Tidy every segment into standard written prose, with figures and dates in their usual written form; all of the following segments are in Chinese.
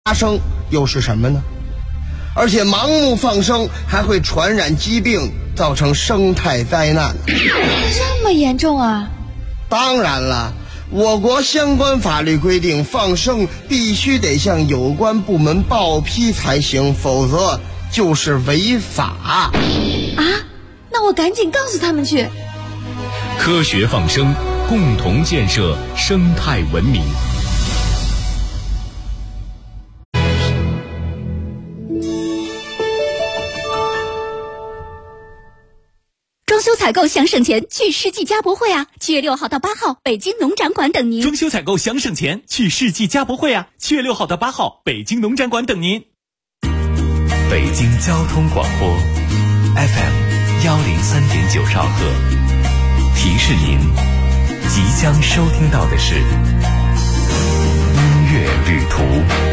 发生又是什么呢？而且盲目放生还会传染疾病，造成生态灾难。 这么严重啊？ 当然了，我国相关法律规定，放生必须得向有关部门报批才行，否则就是违法。 啊？那我赶紧告诉他们去。 科学放生，共同建设生态文明。 装修采购想省钱，去世纪家博会啊！7月6号到8号，北京农展馆等您。 装修采购想省钱，去世纪家博会啊！7月6号到8号，北京农展馆等您。 北京交通广播 FM103.9兆赫，提示您即将收听到的是音乐旅途。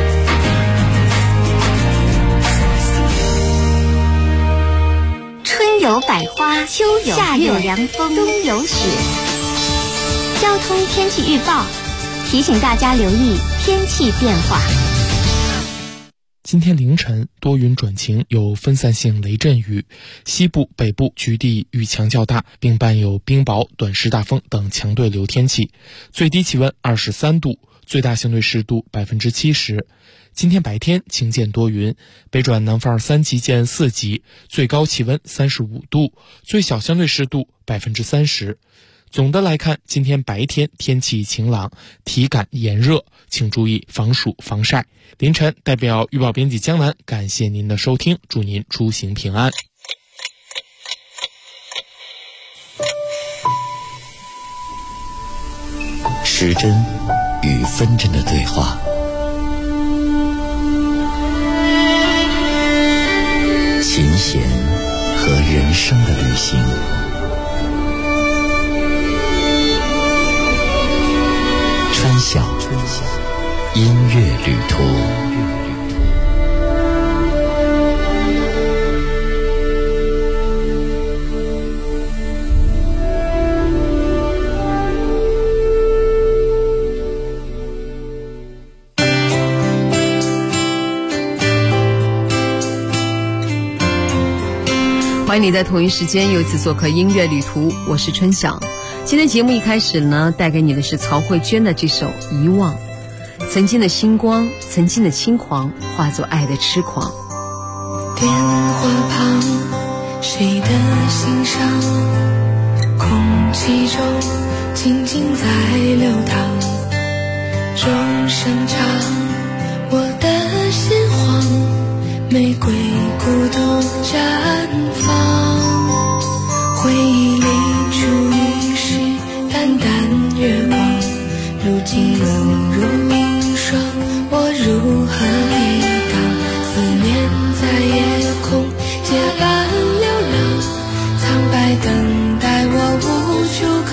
春有百花，秋有夏有凉风，冬有雪。交通天气预报提醒大家留意天气变化。 今天凌晨多云转晴，有分散性雷阵雨，西部、北部局地雨强较大，并伴有冰雹、短时大风等强对流天气。最低气温23度，最大相对湿度70%。今天白天晴间多云，北转南风2级见4级，最高气温35度，最小相对湿度30%。总的来看，今天白天天气晴朗，体感炎热，请注意防暑防晒。凌晨代表预报编辑江南感谢您的收听，祝您出行平安。 时针与分针的对话，琴弦和人生的旅行，春晓音乐旅途。 欢迎你在同一时间又一次做客音乐旅途，我是春晓。今天节目一开始呢，带给你的是曹慧娟的这首《遗忘》。曾经的星光，曾经的轻狂，化作爱的痴狂。 电话旁，谁的心上，空气中静静在流淌。钟声长，我的心慌，玫瑰孤独绽放。回忆里初遇时淡淡月光，如今冷如冰霜，我如何抵挡？思念在夜空结伴流浪，苍白等待我无处可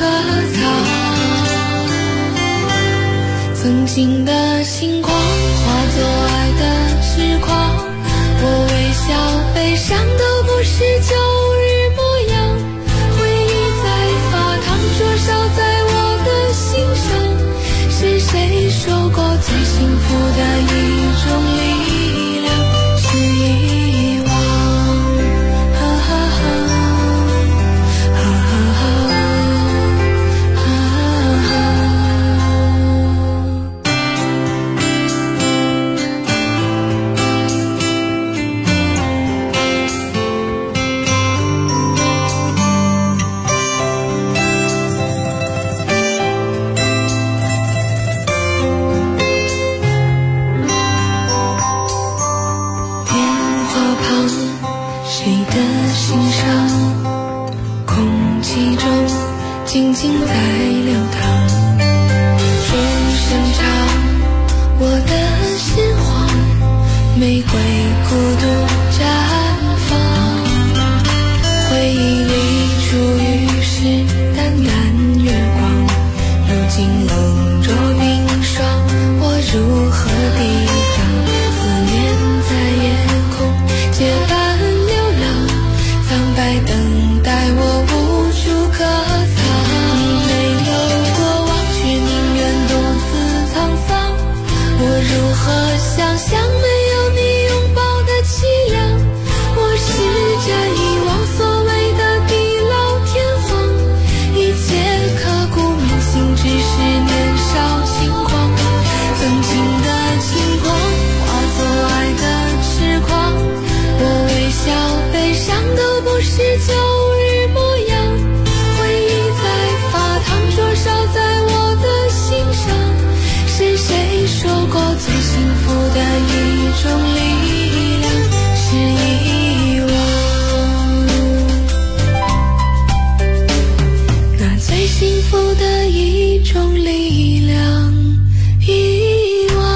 藏。曾经的星光化作爱的痴狂，我微笑悲伤都不是旧日模样，回忆在发烫灼烧在我的心上，是谁说过最幸福的一种力量是遗忘？哈哈哈，哈哈哈，哈哈。静静在流淌，钟声长，我的心慌，玫瑰孤独绽放。回忆里初遇时淡淡月光，如今冷若冰霜，我如何抵挡？思念在夜空结伴流浪，苍白等待我无处可藏。我如何想象种力量是遗忘，那最幸福的一种力量，遗忘。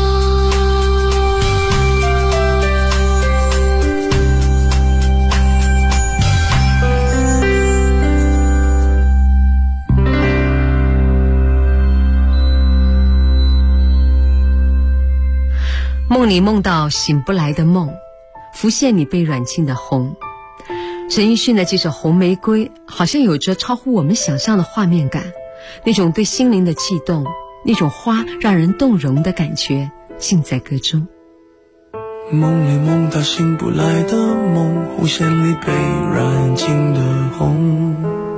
梦里梦到醒不来的梦，浮现你被软禁的红。陈奕迅的这首《红玫瑰》好像有着超乎我们想象的画面感，那种对心灵的悸动，那种花让人动容的感觉，尽在歌中。 梦里梦到醒不来的梦，弧线里被软禁的红，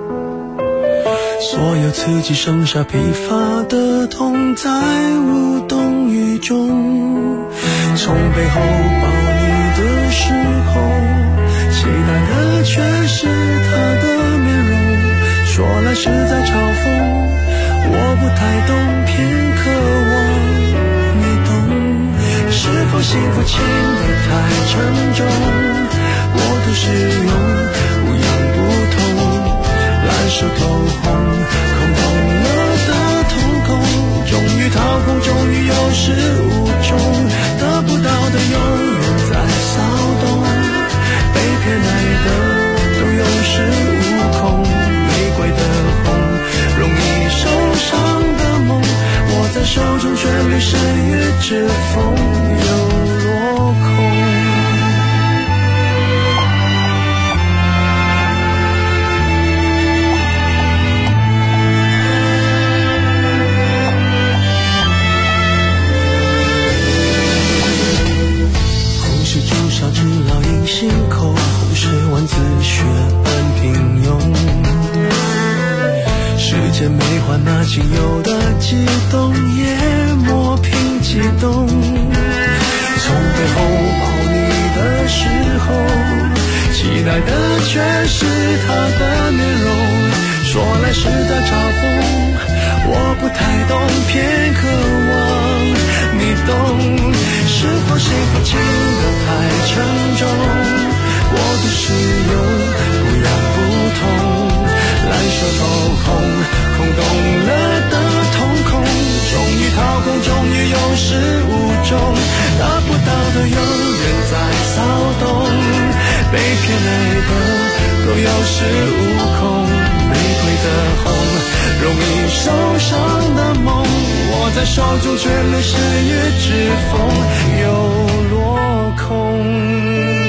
所有刺激剩下疲乏的痛，在无动于衷。从背后抱你的时候，期待的却是他的面容，说来是在嘲讽，我不太懂，偏渴望你懂。是否幸福轻得太沉重，我都是用不痒不痛，烂熟透红，空洞了的瞳孔，终于掏空，终于有始无终，得不到的永远在骚动，被偏爱的都有恃无恐，玫瑰的红，容易受伤的梦，握在手中却流失于指缝，又落空。只烙印心口，红是万字血般平庸，时间没换那仅有的激动，也磨平激动。从背后抱你的时候，期待的却是他的面容，说来是在嘲讽，我不太懂，偏渴望你懂。是否幸福轻得太沉重，我的使用不痒不痛，烂熟透红，空洞了的瞳孔，终于掏空，终于有始无终，得不到的永远在骚动，被偏爱的都有恃无恐，玫瑰的红，容易受伤的梦，握在手中却流失于指缝，又落空。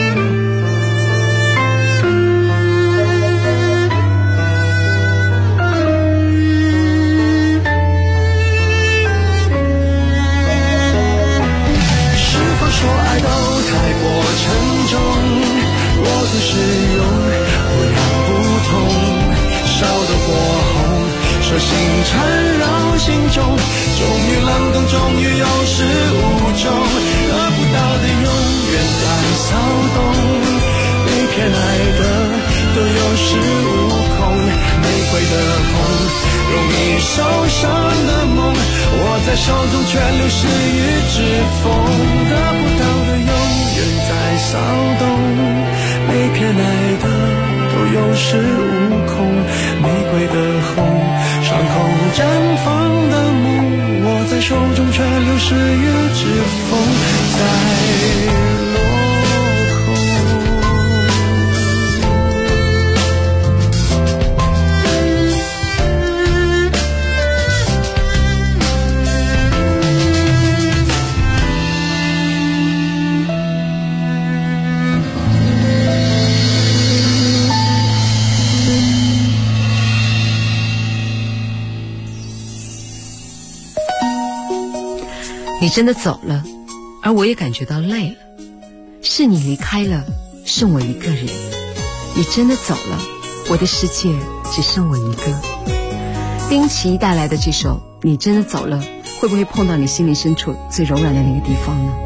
说爱都太过沉重，我的使用不痒不痛，烧得火红，手心缠绕心中，终于冷冻，终于有始无终，得不到的永远在骚动，被偏爱的都有恃无恐，玫瑰的红，容易受伤的梦，握在手中却流失于指缝，得不到的永远在骚动，被偏爱的都有恃无恐，玫瑰的红，伤口绽放的梦，握在手中却流失于指缝，在你真的走了，而我也感觉到累了，是你离开了，剩我一个人。你真的走了，我的世界只剩我一个。丁奇带来的这首《你真的走了》，会不会碰到你心灵深处最柔软的那个地方呢？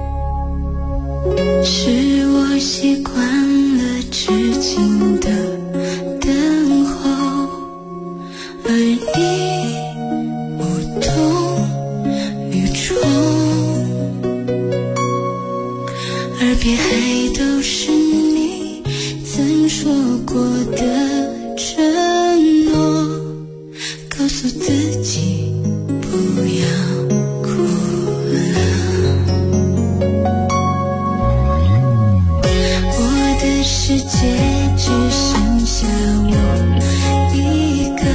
是我习惯了痴情的等候，而你无动于衷， 耳边还都是你曾说过的承诺，告诉自己不要哭了。我的世界只剩下我一个，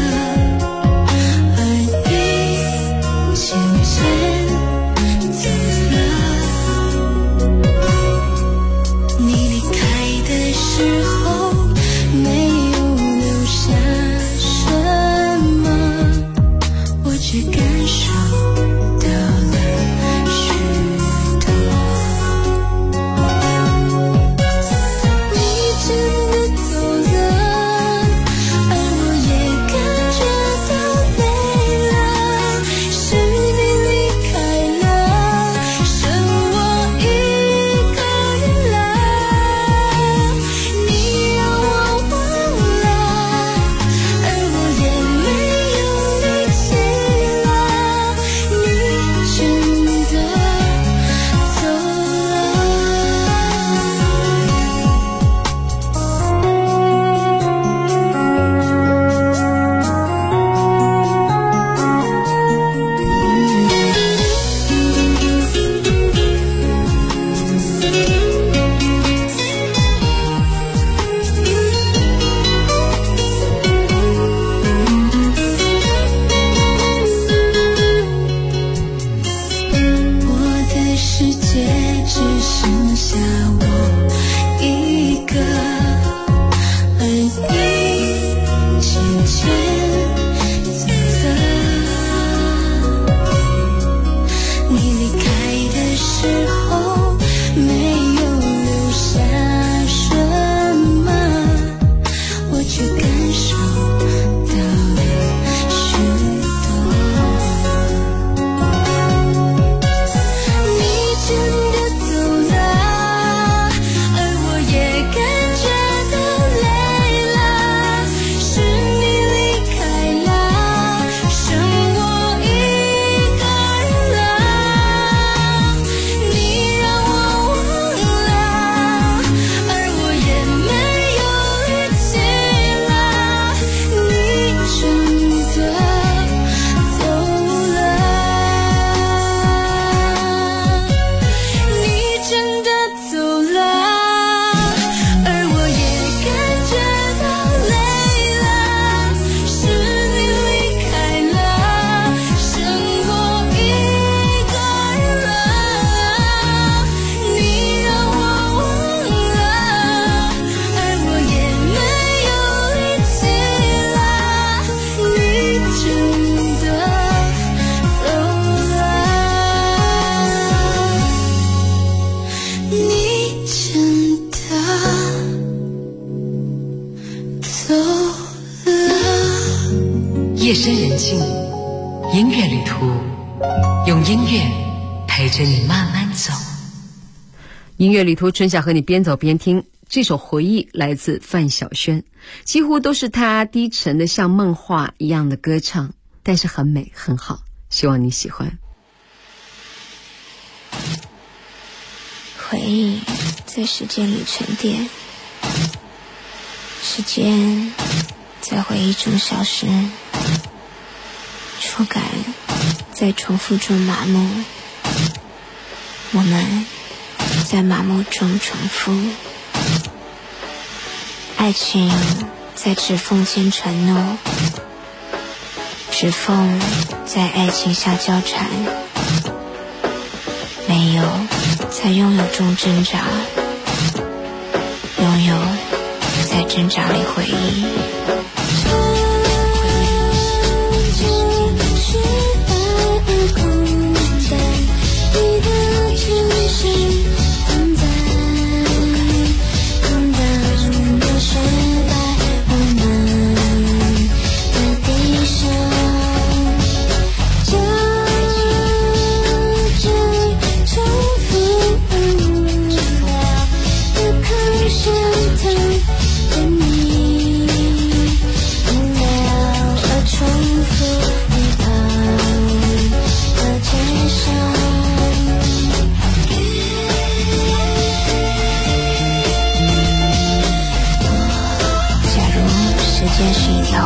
而你渐渐走了。你离开的时候没有留下什么，我却感受到了许多。你真的走了，而我也感觉到累了，是你离开了，剩我一个人了。你让我忘了，而我也没有力气了，你真的走了。我的世界只剩下我一个，而你渐渐走了。你离开的时候没有留下什么，我却感受到了许多。你真的走了，而我也感觉到累了，是你离开了，剩我一个人了。你让我忘了，而我也没有力气了，你真的走了。你真的走了，而我也感觉到累了，是你离开了，剩我一个人了。你让我忘了，而我也没有力气了，你真的走了。你真的走了。 夜深人静，音乐旅途，用音乐陪着你慢慢走。音乐旅途，春夏和你边走边听。这首回忆来自范晓萱，几乎都是她低沉的像梦话一样的歌唱，但是很美很好，希望你喜欢。 回忆在时间里沉淀，时间在回忆中消失，触感在重复中麻木，我们在麻木中重复，爱情在指缝间传怒，指缝在爱情下交缠，没有在拥有中挣扎，拥有在挣扎里回忆。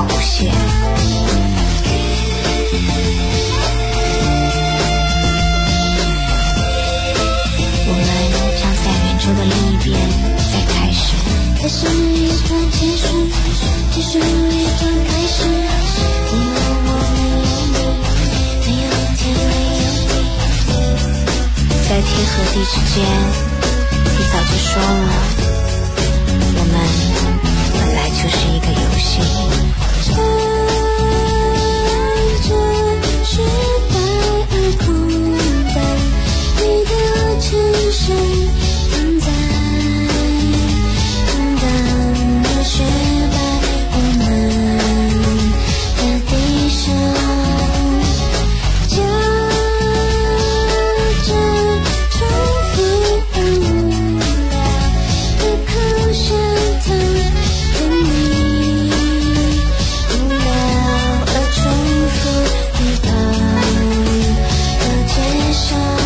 弧线。我们将在圆周的另一边再开始。 开始一段结束，结束一段开始。你有我没有你，没有天没有地。 在天和地之间，你早就说了，我们本来就是一个游戏。 穿着雪白而空白，你的衬衫躺在空荡的雪白我们的地上，夹着重复而无聊的口香糖跟你无聊而重复一旁的街上。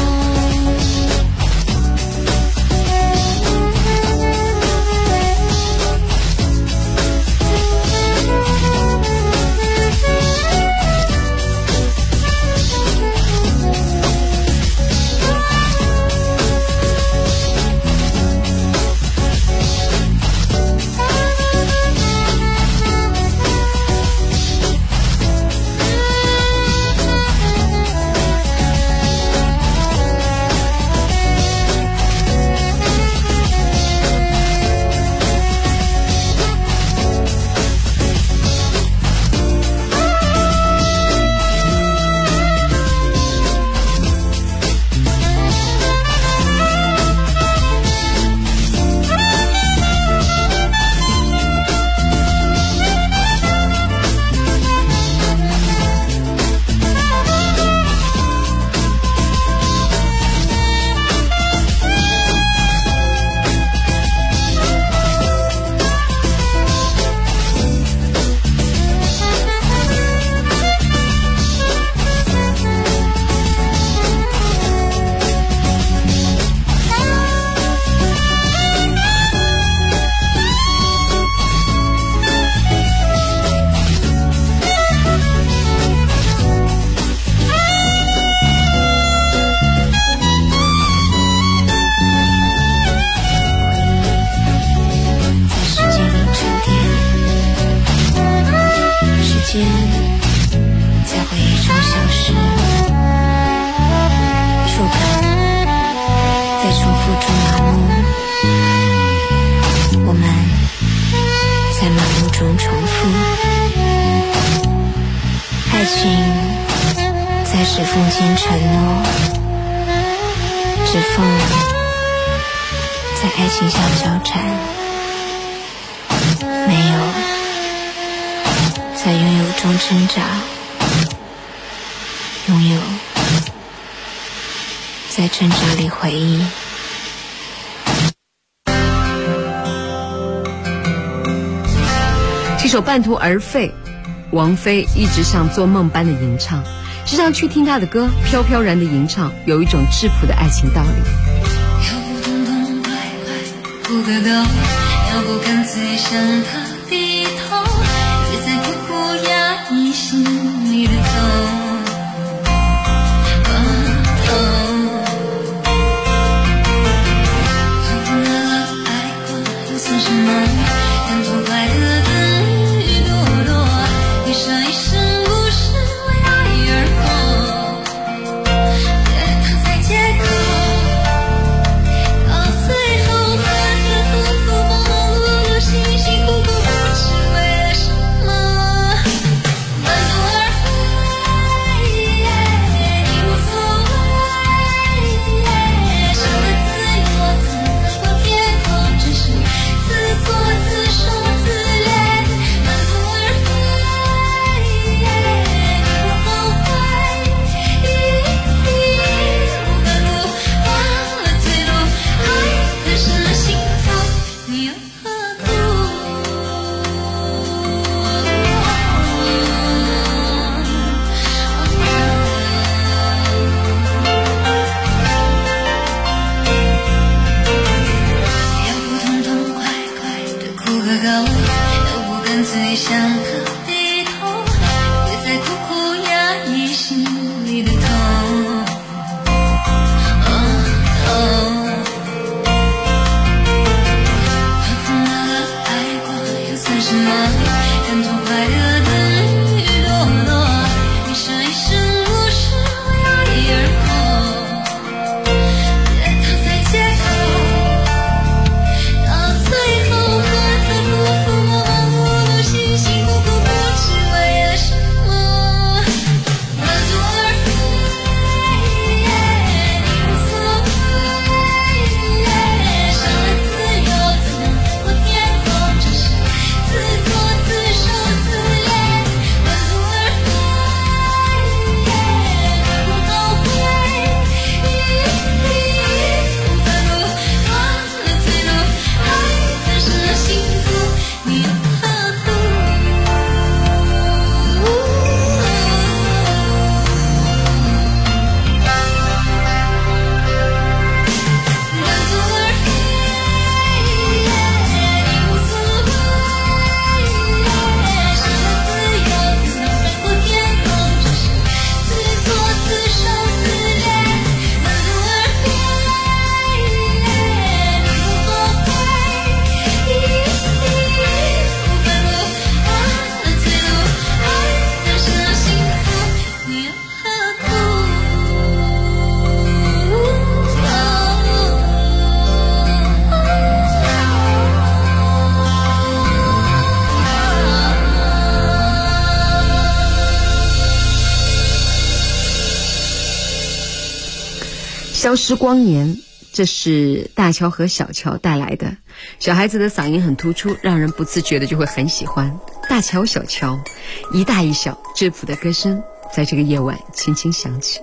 在回忆中消失，触感在重复中麻木，我们在麻木中重复，爱情在指缝间承诺，指缝在爱情下交缠，没有在拥有中挣扎，拥有在挣扎里回忆。 这首半途而废，王菲一直像做梦般的吟唱，时常去听她的歌，飘飘然的吟唱，有一种质朴的爱情道理。 要不痛痛快快哭个够，要不干脆向他低头，别再苦苦压抑心里的痛。最想他低消失光年，这是大乔和小乔带来的。小孩子的嗓音很突出，让人不自觉的就会很喜欢。大乔小乔，一大一小，质朴的歌声在这个夜晚轻轻响起。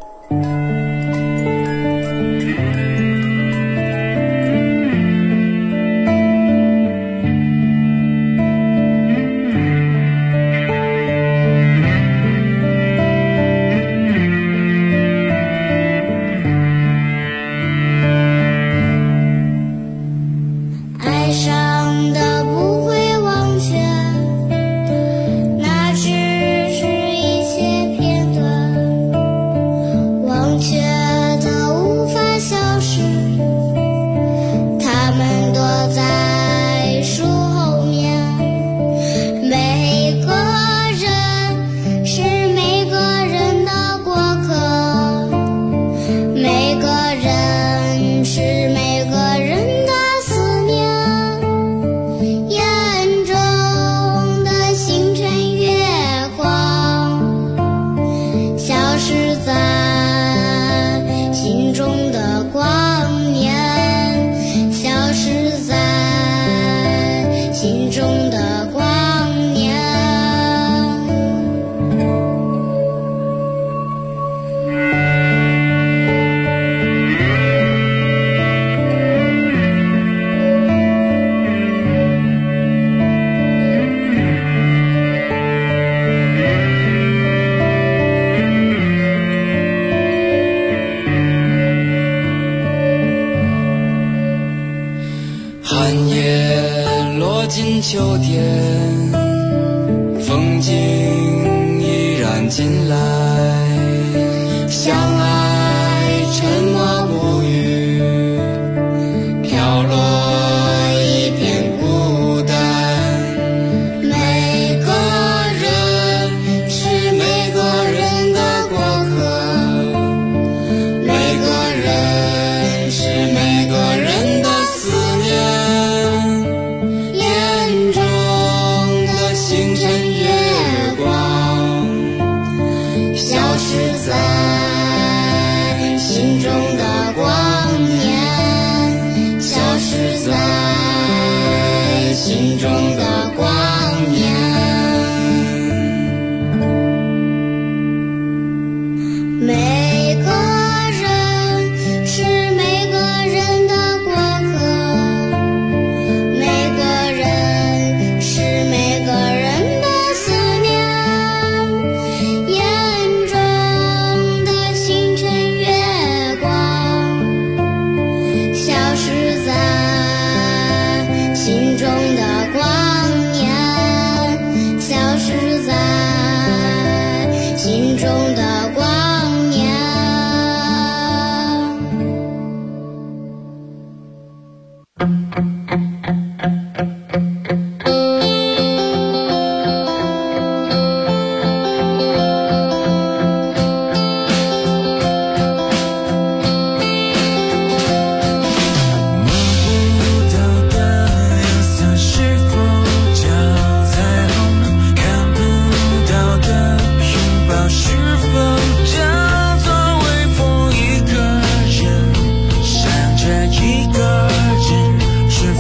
秋天，风景依然进来，相爱沉默不语，飘落一片孤单。每个人是每个人的过客，每个人是每个人的思念。星辰月光，消失在心中的光年，消失在心中的光年。每个人是每个人的过客，每个人是每个人一个人，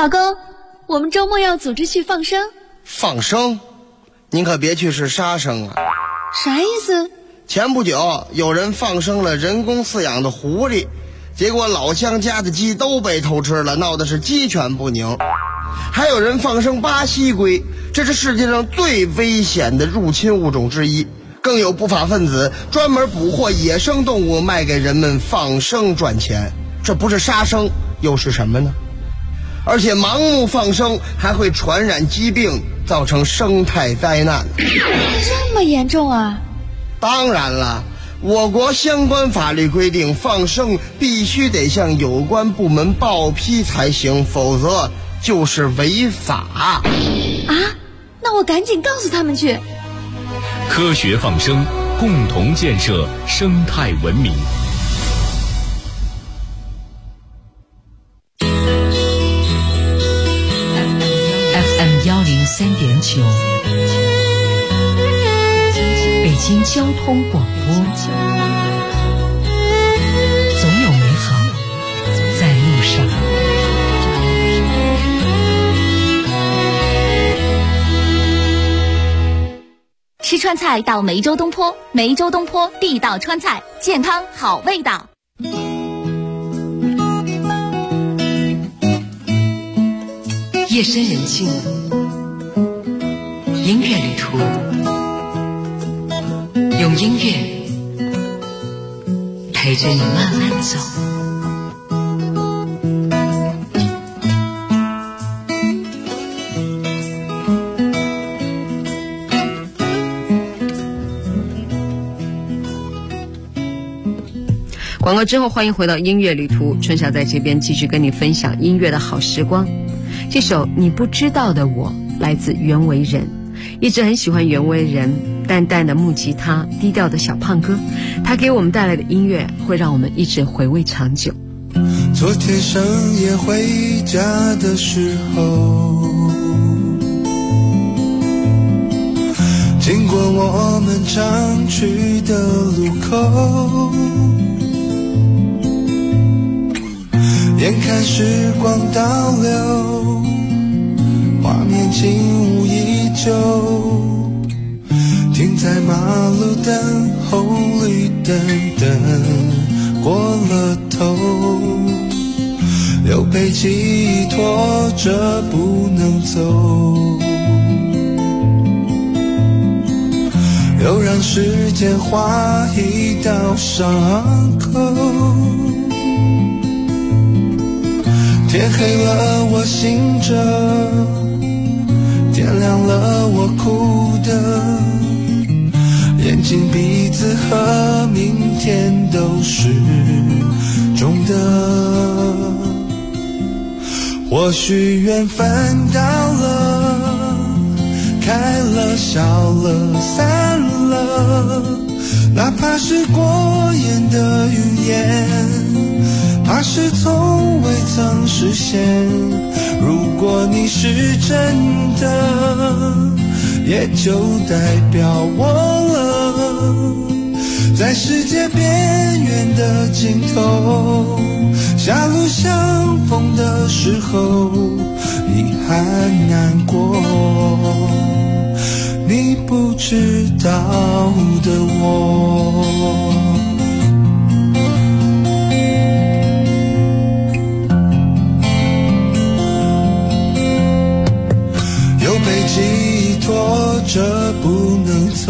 老公，我们周末要组织去放生。 放生？您可别去是杀生啊！ 啥意思？ 前不久有人放生了人工饲养的狐狸，结果老乡家的鸡都被偷吃了，闹的是鸡犬不宁。还有人放生巴西龟，这是世界上最危险的入侵物种之一。更有不法分子专门捕获野生动物卖给人们放生赚钱，这不是杀生又是什么呢？而且盲目放生还会传染疾病，造成生态灾难。 这么严重啊？ 当然了，我国相关法律规定，放生必须得向有关部门报批才行，否则就是违法。 啊？那我赶紧告诉他们去。 科学放生，共同建设生态文明。 FM103.9，北京交通广播，总有美好在路上。 吃川菜到梅州东坡，梅州东坡地道川菜，健康好味道。 夜深人静，音乐旅途，用音乐陪着你慢慢走。广告之后，欢迎回到音乐旅途，春晓在这边继续跟你分享音乐的好时光。这首你不知道的我来自袁惟仁，一直很喜欢袁惟仁淡淡的木吉他，低调的小胖哥，他给我们带来的音乐会让我们一直回味长久。 昨天深夜回家的时候，经过我们常去的路口，眼看时光倒流，画面轻无依旧，停在马路等候绿灯，等过了头，又被记忆拖着不能走，又让时间划一道伤口。天黑了我醒着，天亮了我哭的，眼睛鼻子和明天都是肿的。或许缘分到了，开了笑了散了，哪怕是过眼的云烟，怕是从未曾实现。如果你是真的，也就代表我了，在世界边缘的尽头，狭路相逢的时候，遗憾难过，你不知道的我。被记忆拖着不能走，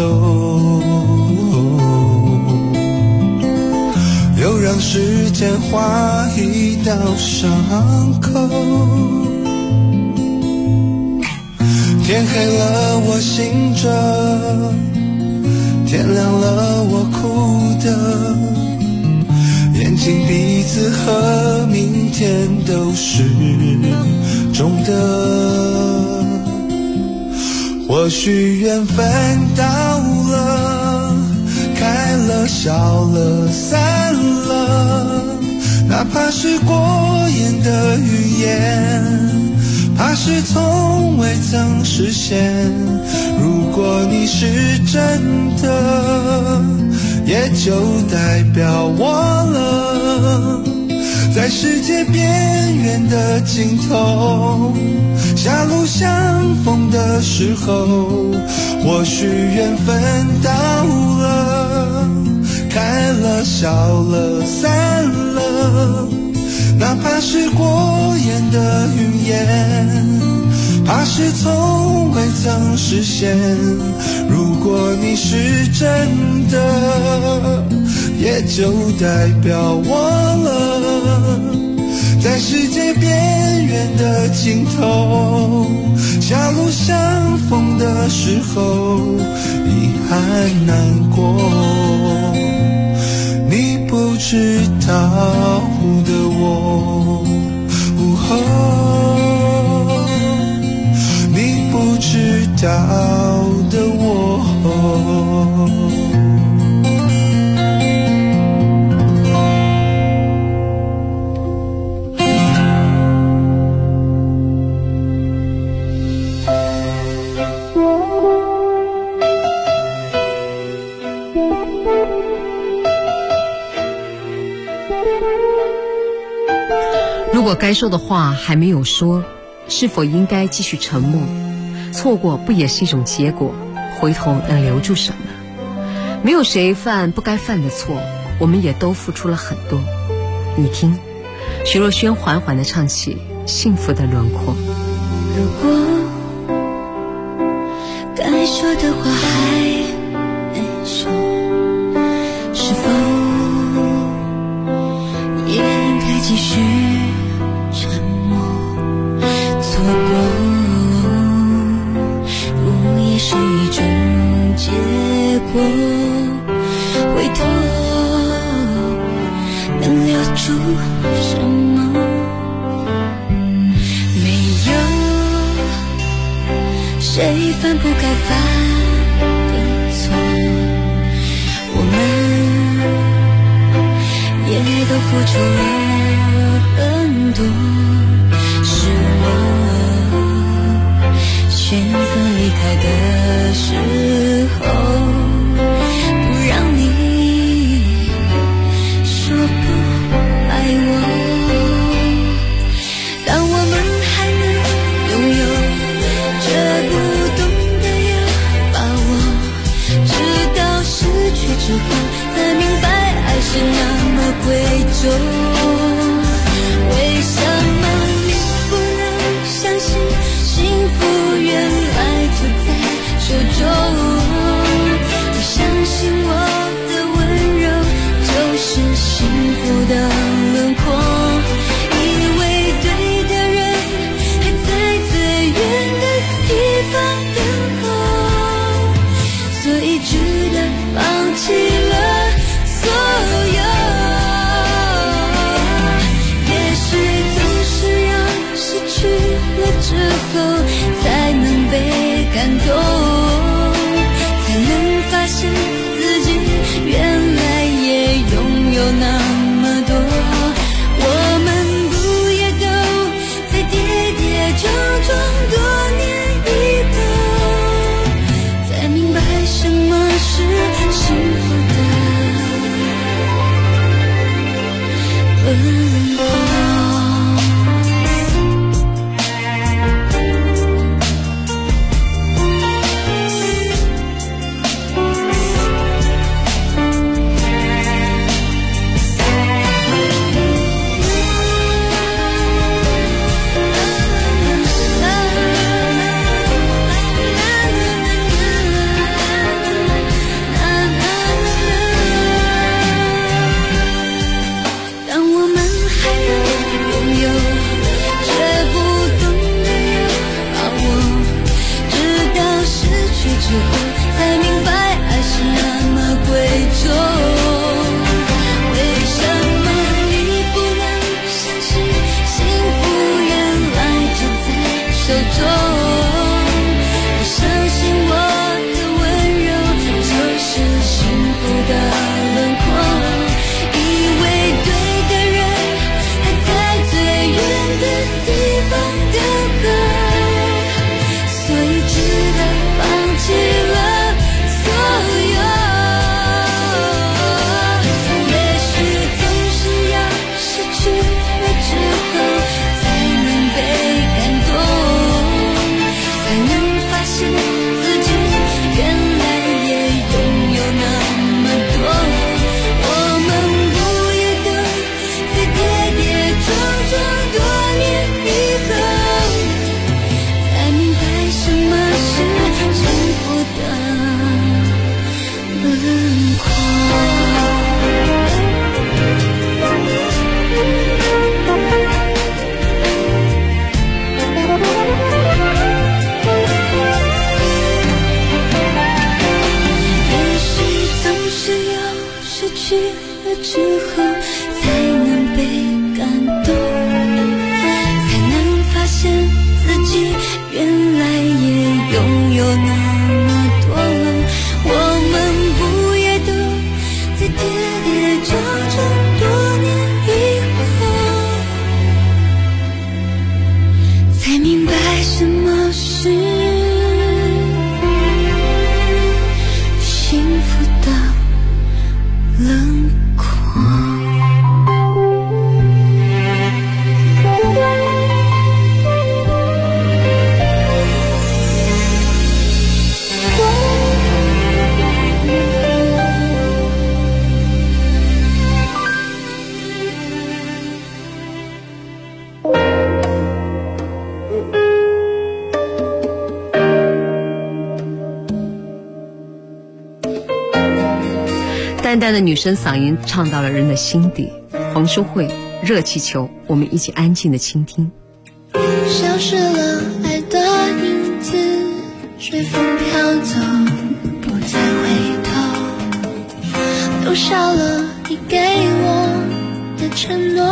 又让时间划一道伤口。天黑了我醒着，天亮了我哭的，眼睛鼻子和明天都是肿的。或许缘分到了，开了笑了散了，哪怕是过眼的语言，怕是从未曾实现。如果你是真的，也就代表我了， 在世界边缘的尽头，狭路相逢的时候，或许缘分到了，开了笑了散了，哪怕是过眼的云烟，怕是从未曾实现。如果你是真的，也就代表我了。在世界边缘的尽头，狭路相逢的时候，遗憾难过。你不知道的我，你不知道的我。 如果该说的话还没有说，是否应该继续沉默？错过不也是一种结果？回头能留住什么？没有谁犯不该犯的错，我们也都付出了很多。你听，徐若瑄缓缓地唱起《幸福的轮廓》。 如果该说的话还没说，是否也应该继续沉默？错过不也是一种结果？回头能留住什么？没有谁犯不该犯的错，我们也都付出了很多。是我选择离开的时候，不让你说不爱我。当我们还能拥有这不懂得要把握，直到失去之后才明白爱是那么贵重。为什么你不能相信幸福原来就在手中？不相信我的温柔就是幸福的轮廓，以为对的人还在最远的地方等候，所以只得放弃了所有。也许总是要失去了之后才能被感动，才能发现自己原来也拥有那么多。我们不也都在跌跌撞撞多年以后，才明白什么是幸福的轮廓。之后才明白爱是那么贵重。为什么你不能相信幸福原来就在手中？不相信我的温柔就是幸福的轮廓，以为对的人还在最远的地方等候，所以只得放弃了所有。也许总是要失去己，原来也拥有那么多。我们不也都在跌跌撞撞多年以后，才明白什么是幸福的轮廓。 淡淡的女声嗓音唱到了人的心底。黄淑慧，热气球，我们一起安静的倾听。 消失了爱的影子，随风飘走，不再回头，留下了你给我的承诺。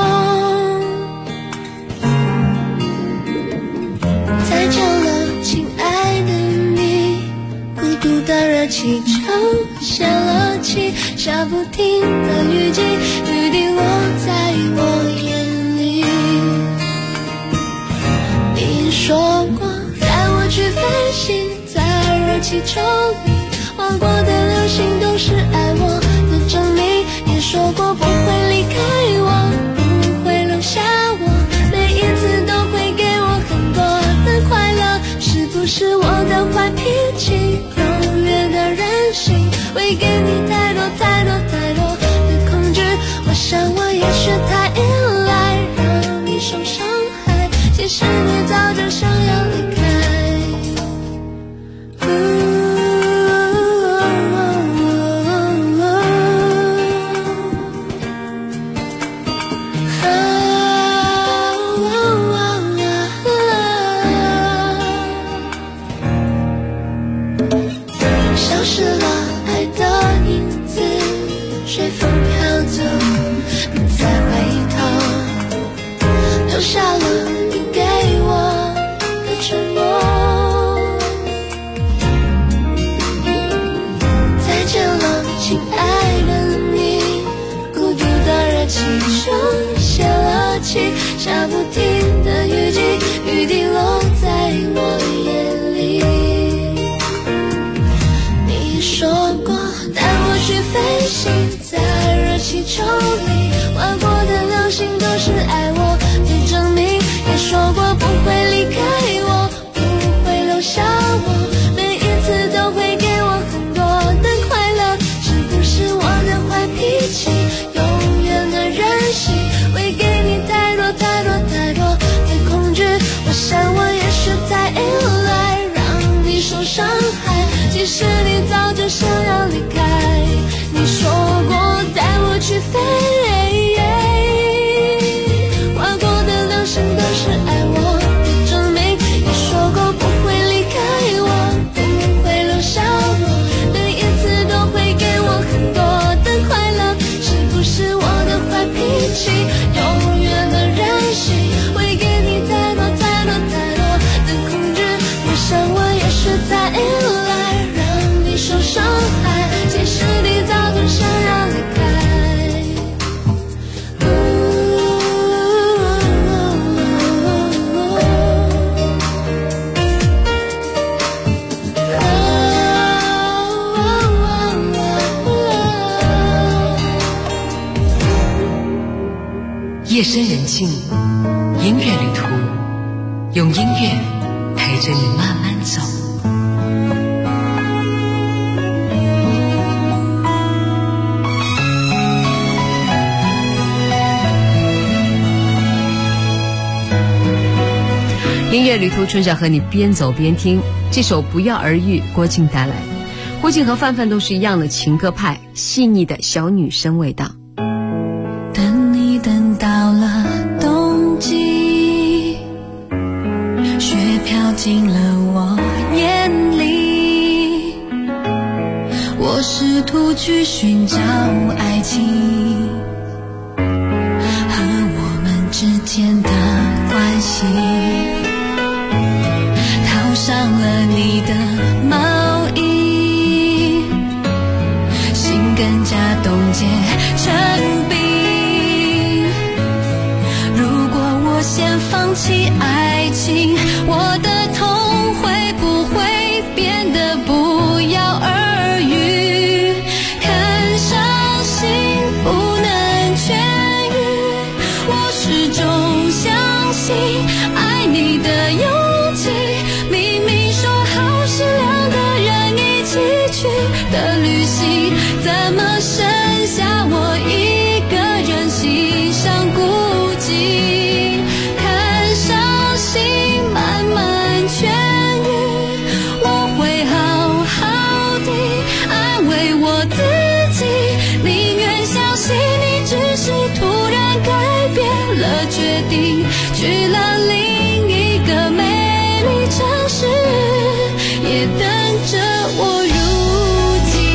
再见了亲爱的你，孤独的热气球泄了气，下不停的雨季，雨滴落在我眼里。你说过带我去飞行在热气球里，划过的流星都是爱我的证明。也说过不会离开我，不会留下我，每一次都会给我很多的快乐。是不是我的坏脾气，永远的任性，会给你太多太多太多的控制？我想我也许太依赖，让你受伤害，其实你早就想要离开。消失了爱的影子，随风飘走，不再回头，留下了你给我的承诺。再见了亲爱的你，孤独的热气球泄了气，下不停的雨季，雨滴落在我眼里。你说过带我去飞行在热气球里，划过的流星都是爱我的证明。也说过不会离开我，不会留下我，每一次都会给我很多的快乐。是不是我的坏脾气，永远的任性，会给你太多太多太多的控制？我想我也是太依赖，让你受伤害，其实你早就想要离开。你说过带我去飞，划过的流星都是爱我的证明。你说过不会离开我，不会留下我，每一次都会给我很多的快乐。是不是我的坏脾气，永远的任性，会给你太多太多太多的控制？我想我也是太依赖，让你受伤害，其实你早就想要离开。 夜深人静，音乐旅途，用音乐陪着你慢慢走。音乐旅途，春晓和你边走边听。这首《不药而愈》，郭靖带来。郭靖和范范都是一样的情歌派，细腻的小女生味道。 等你等到了冬季，雪飘进了我眼里，我试图去寻找爱情和我们之间的关系。 上了你的毛衣，心更加冻结成冰。如果我先放弃爱情，我的痛会不会变得不药而愈？看伤心不能痊愈，我始终相信爱你的勇气。明明说好是两个人一起去的旅行，怎么剩下我一个人欣赏孤寂？看伤心慢慢痊愈，我会好好地安慰我自己，宁愿相信你只是突然改变了决定，去了另一个美丽城市，也等着我入境。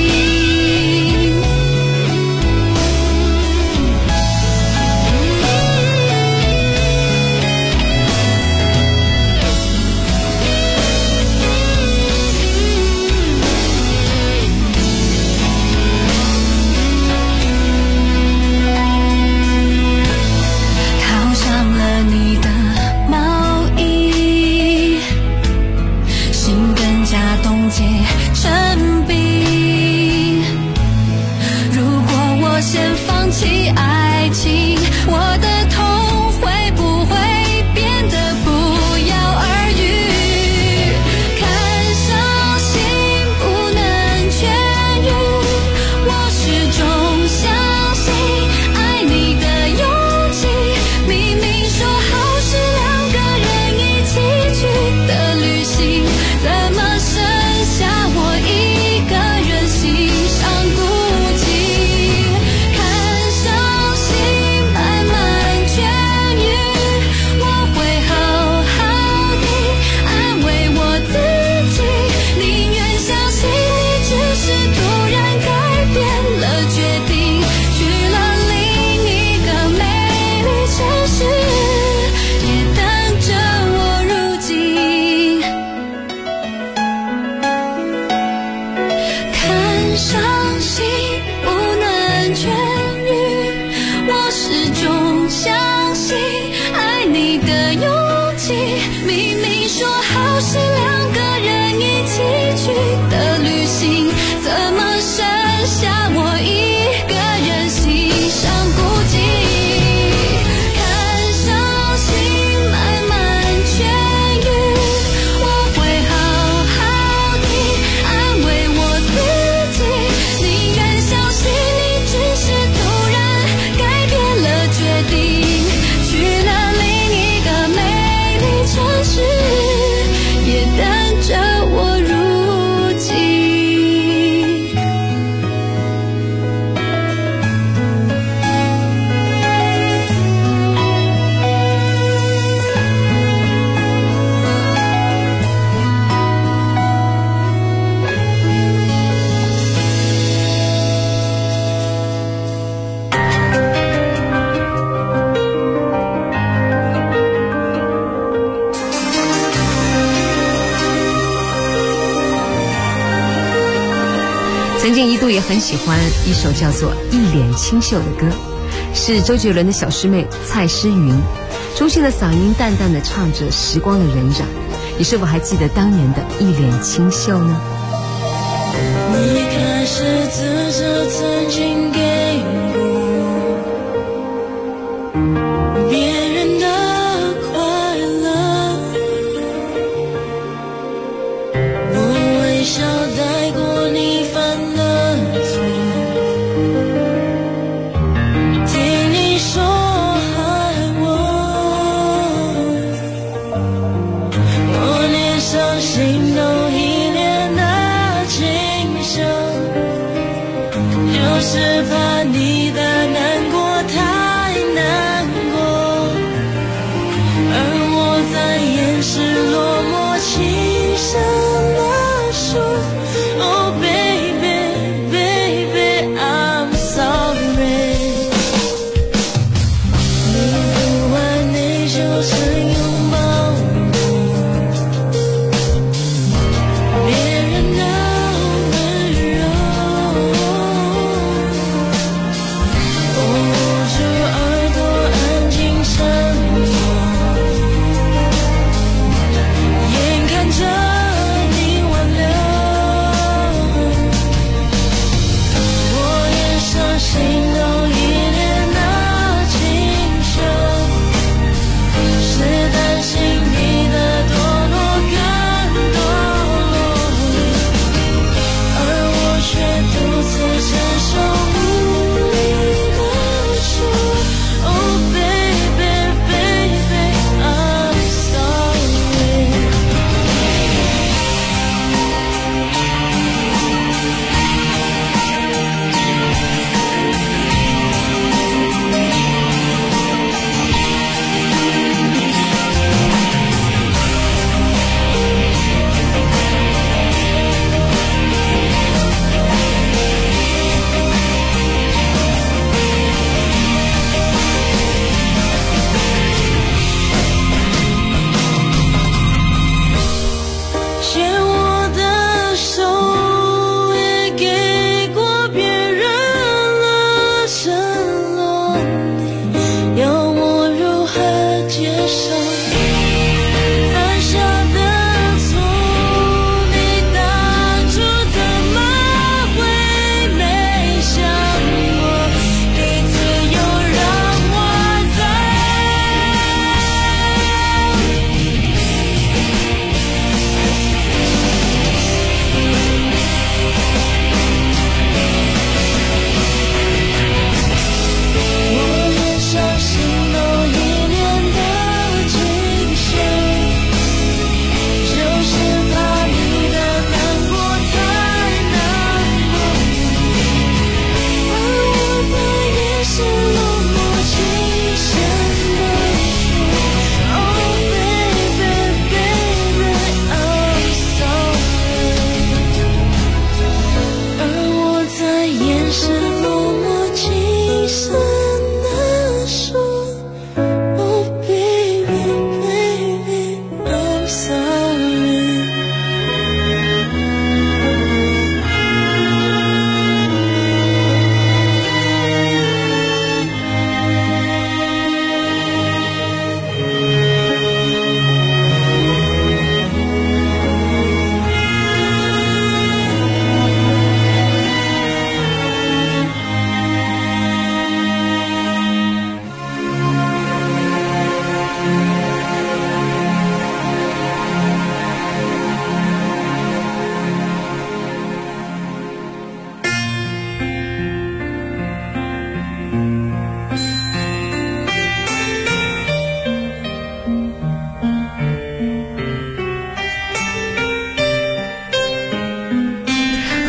套上了你的毛衣，心更加冻结成冰。如果我先放弃爱情，我的痛会不会变得不药而愈？看伤心不能痊愈，我始终相信爱你的勇气。明明说好是两个人一起去的旅行，怎么剩下我一个人欣赏孤寂？看伤心慢慢痊愈，我会好好地安慰我自己，宁愿相信你只是突然改变了决定，去了另一个美丽城市，也等着我入境。看伤心不能痊愈，我始终相信爱你的勇气。明明说好是两个人一起去的旅行，怎么剩下我一个人欣赏孤寂？看伤心慢慢痊愈，我会好好地安慰我自己，宁愿相信你只是突然改变了决定，去了另一个美丽城市，也等着我入境。 曾经一度也很喜欢一首叫做《一脸清秀》的歌，是周杰伦的小师妹蔡诗芸。中性的嗓音淡淡的唱着时光的荏苒，你是否还记得当年的一脸清秀呢？ 你开始自责曾经给过别人的快乐，我微笑带过你犯的错，听你说爱我，我连伤心都一脸的清秀，就是怕你的难过太难过，而我在掩饰落寞轻声地说 Oh baby baby I'm sorry， 你不爱你就曾拥抱我，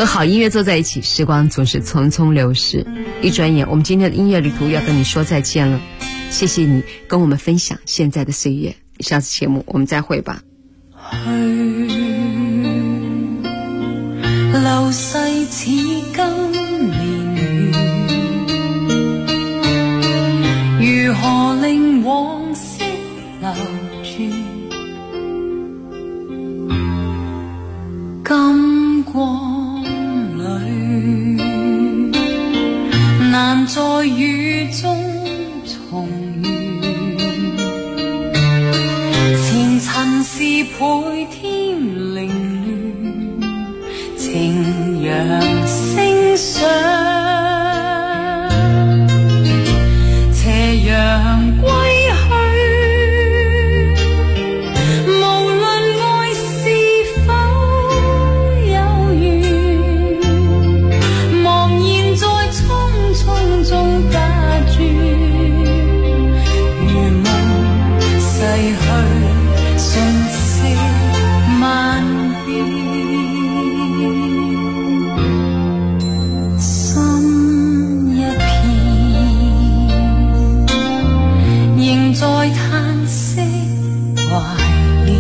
和好音乐坐在一起，时光总是匆匆流逝，一转眼我们今天的音乐旅途要跟你说再见了。谢谢你跟我们分享现在的岁月，下次节目我们再会吧。 流逝似今年月，如何令往昔留住？金光里难在雨中重遇，前尘是倍添凌乱，情扬聲響，斜陽歸去，無論愛是否有緣，茫然在匆匆中打轉，如夢逝去，瞬息萬變。在嘆息懷念，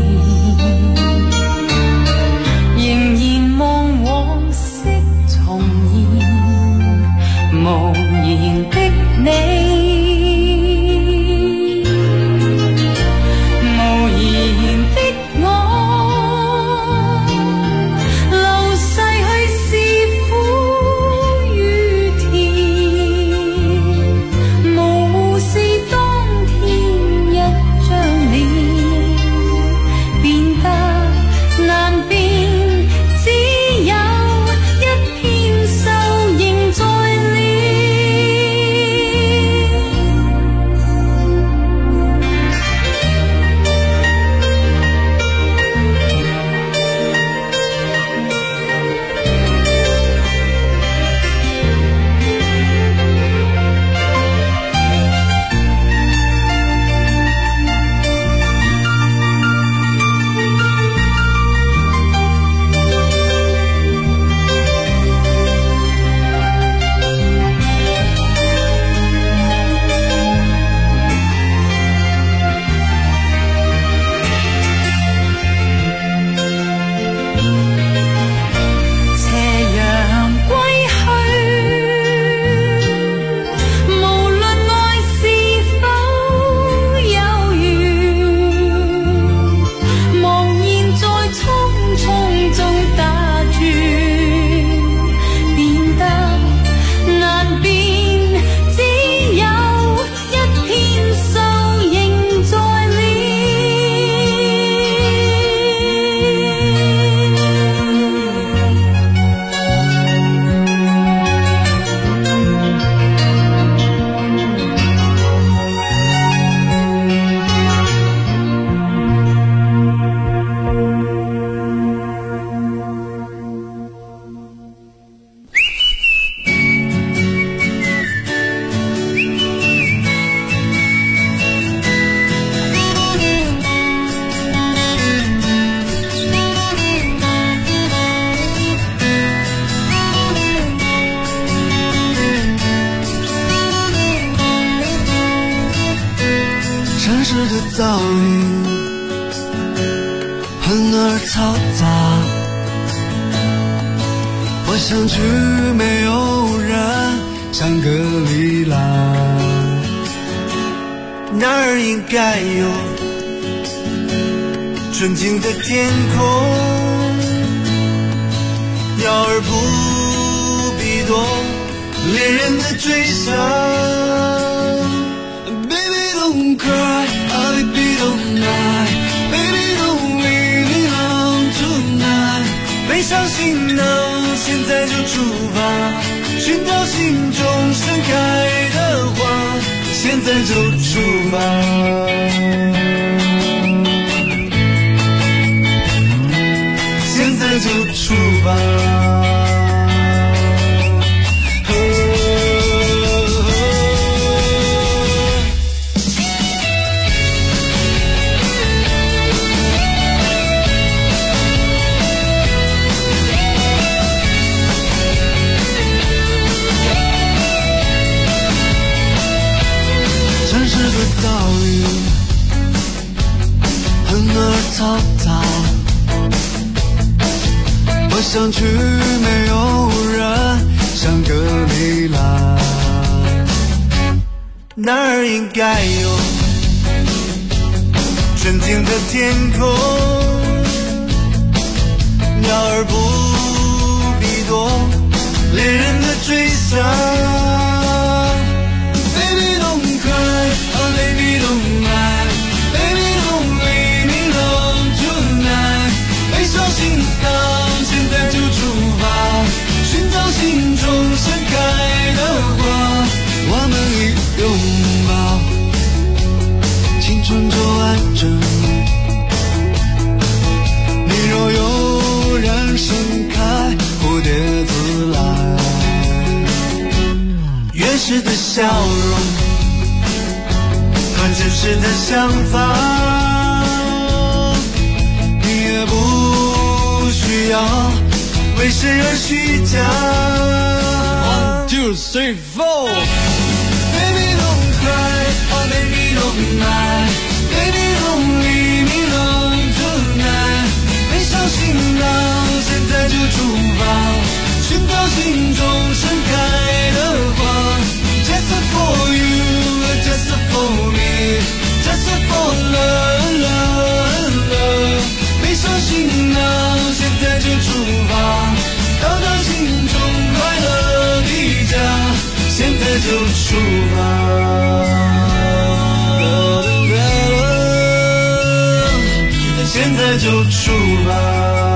仍然望往昔重現，無言的你，無言的我，流逝去是苦與甜，模糊是當噪音很而嘈杂，我想去没有人香格里拉，那儿应该有纯净的天空，鸟儿不必懂恋人的追杀。Baby don't cry, oh baby don't lie, baby don't leave me alone tonight。背上行囊，现在就出发，寻找心中盛开的花，现在就出发。现在就出发。 雨，喷儿嘈嘈，我想去没有人想隔离来，那儿应该有纯净的天空，鸟儿不必躲猎人的追杀。Baby don't cry, oh baby don't lie, baby don't leave me alone tonight。背上行囊，现在就出发，寻找心中盛开的花。我们一拥抱，青春就完整。你若有人盛开，蝴蝶自来。原始的笑容和真实的想法，你也不需要为谁而虚假。1, 2, 3, 4 Baby don't cry, oh baby don't lie, baby don't leave me alone tonight。 背上行囊，现在就出发，寻找心中盛开的花。Just for you, just for me, just for love, love, love。 背上行囊，现在就出发，到达心中快乐的家，现在就出发，现在就出发。